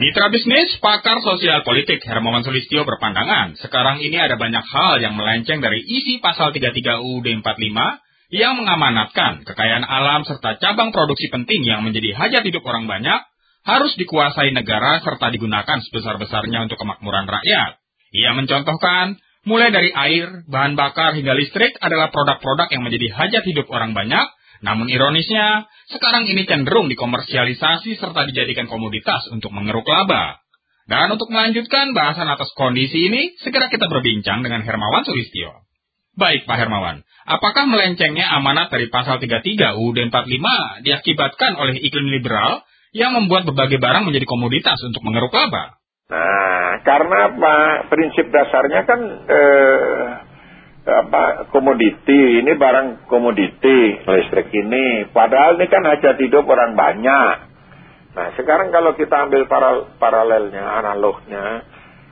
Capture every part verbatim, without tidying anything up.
Mitra bisnis, pakar sosial politik Hermawan Sulistyo berpandangan, sekarang ini ada banyak hal yang melenceng dari isi pasal tiga puluh tiga U U D empat puluh lima yang mengamanatkan kekayaan alam serta cabang produksi penting yang menjadi hajat hidup orang banyak harus dikuasai negara serta digunakan sebesar-besarnya untuk kemakmuran rakyat. Ia mencontohkan, mulai dari air, bahan bakar hingga listrik adalah produk-produk yang menjadi hajat hidup orang banyak. Namun ironisnya, sekarang ini cenderung dikomersialisasi serta dijadikan komoditas untuk mengeruk laba. Dan untuk melanjutkan bahasan atas kondisi ini, segera kita berbincang dengan Hermawan Sulistyo. Baik Pak Hermawan, apakah melencengnya amanat dari pasal tiga puluh tiga U U D empat puluh lima diakibatkan oleh iklim liberal yang membuat berbagai barang menjadi komoditas untuk mengeruk laba? Nah, karena apa? Prinsip dasarnya kan... Eh... apa komoditi, ini barang komoditi listrik ini, padahal ini kan hajat hidup orang banyak. Nah sekarang kalau kita ambil paral, paralelnya, analognya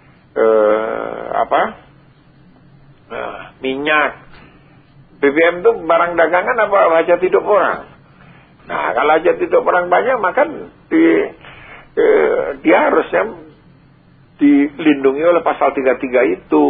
eh, apa eh, minyak B B M itu barang dagangan apa hajat hidup orang. Nah kalau hajat hidup orang banyak maka di, eh, dia harusnya dilindungi oleh pasal tiga puluh tiga itu.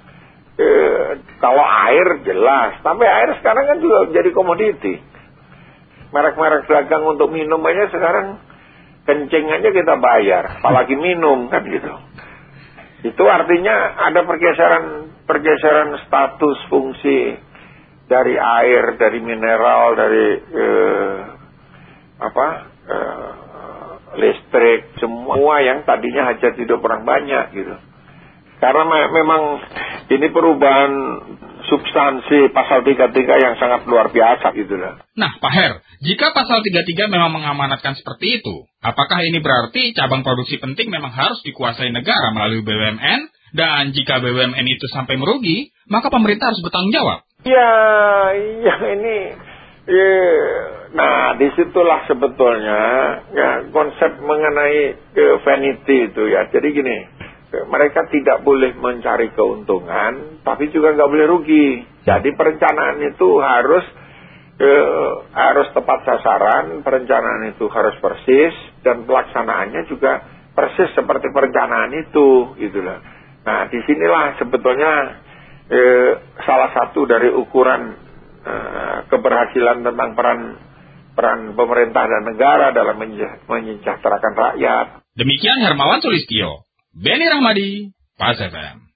Eh, kalau air jelas, tapi air sekarang kan juga jadi komoditi. Merek-merek dagang untuk minum aja sekarang kencing aja kita bayar, apalagi minum kan gitu. Itu artinya ada pergeseran pergeseran status fungsi dari air, dari mineral, dari eh, apa eh, listrik, semua yang tadinya hajat hidup orang banyak gitu. Karena me- memang ini perubahan substansi pasal tiga puluh tiga yang sangat luar biasa gitu lah. Nah Pak Her, jika pasal tiga puluh tiga memang mengamanatkan seperti itu, apakah ini berarti cabang produksi penting memang harus dikuasai negara melalui B U M N? Dan jika B U M N itu sampai merugi, maka pemerintah harus bertanggung jawab? Ya, ya ini... Ya, nah disitulah sebetulnya ya, konsep mengenai ke vanity itu ya. Jadi gini... mereka tidak boleh mencari keuntungan, tapi juga nggak boleh rugi. Jadi perencanaan itu harus eh, harus tepat sasaran, perencanaan itu harus persis, dan pelaksanaannya juga persis seperti perencanaan itu, gitulah. Nah, disinilah sebetulnya eh, salah satu dari ukuran eh, keberhasilan tentang peran peran pemerintah dan negara dalam menyejahterakan rakyat. Demikian Hermawan Sulistyo. Benny Rahmadi, Pas F M.